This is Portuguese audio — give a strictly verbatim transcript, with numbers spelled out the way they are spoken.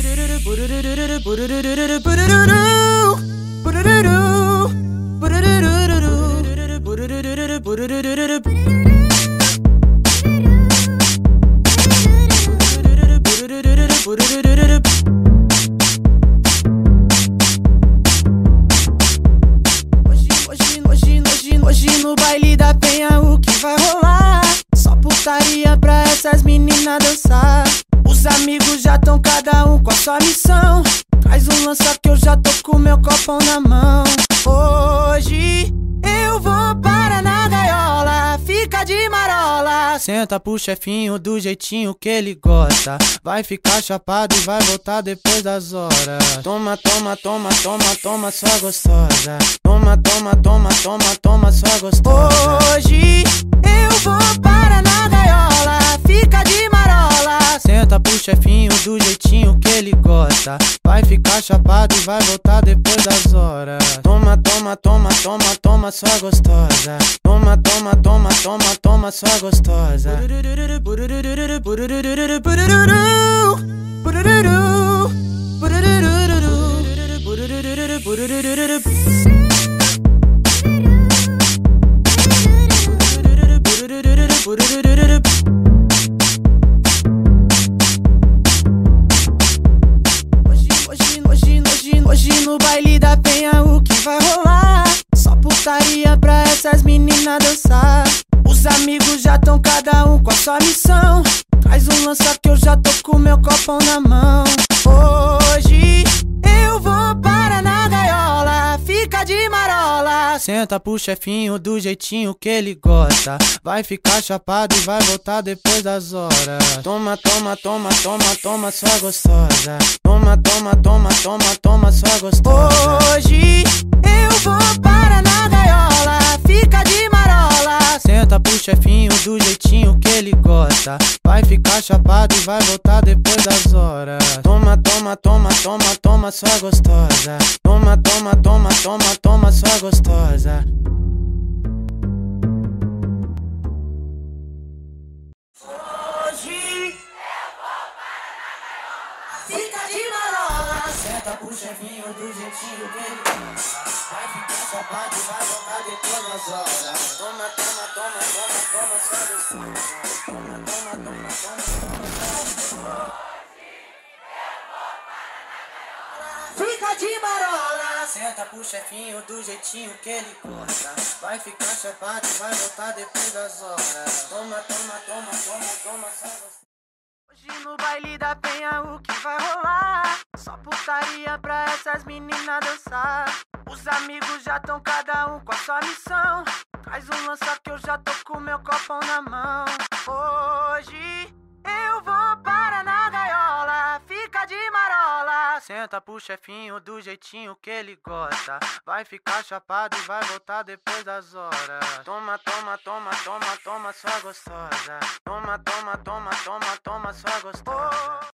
Hoje no baile da penha o que vai rolar? Só putaria pra essas meninas dançar. Os amigos já tão cada um com a sua missão. Traz um lança que eu já tô com meu copão na mão. Hoje eu vou para na gaiola, fica de marola. Senta pro chefinho do jeitinho que ele gosta. Vai ficar chapado e vai voltar depois das horas. Toma, toma, toma, toma, toma, sua gostosa. Toma, toma, toma, toma, toma, sua gostosa. Hoje eu vou para na gaiola, fica de marola. Senta pro chefinho do jeitinho que ele gosta. Vai ficar chapado e vai voltar depois das horas. Toma, toma, toma, toma, toma, sua gostosa. Toma, toma, toma, toma, toma, sua gostosa. Hoje no baile da penha o que vai rolar? Só putaria pra essas meninas dançar. Os amigos já tão cada um com a sua missão. Traz um lança que eu já tô com meu copão na mão. Hoje eu vou para na gaiola, fica de marola. Senta pro chefinho do jeitinho que ele gosta. Vai ficar chapado e vai voltar depois das horas. Toma, toma, toma, toma, toma, sua gostosa. Toma, toma, toma, toma, toma, sua gostosa. Hoje eu vou para na gaiola, fica de marola. Senta pro chefinho do jeitinho que ele gosta. Vai ficar chapado e vai voltar depois das horas. Toma, toma, toma, toma, toma, sua gostosa. Toma, toma, toma, toma, toma, sua gostosa. Fica de marola. Senta pro chefinho do jeitinho que ele gosta. Vai ficar chapado e vai voltar depois das horas. Toma, toma, toma, toma, toma, só gostosa. Toma, toma, toma, toma, toma. Fica de marola. Senta pro chefinho do jeitinho que ele gosta. Vai ficar chapado e vai voltar depois das horas. Toma, toma, toma, toma, toma, só gostosa. Hoje no baile da penha o que vai rolar? Só putaria pra essas meninas dançar. Os amigos já tão cada um com a sua missão. Traz um lança que eu já tô com meu copão na mão. Hoje eu vou para na gaiola, fica de marola. Senta pro chefinho do jeitinho que ele gosta. Vai ficar chapado e vai voltar depois das horas. Toma, toma, toma, toma, toma, sua gostosa. Toma, toma, toma, toma, toma, sua gostosa.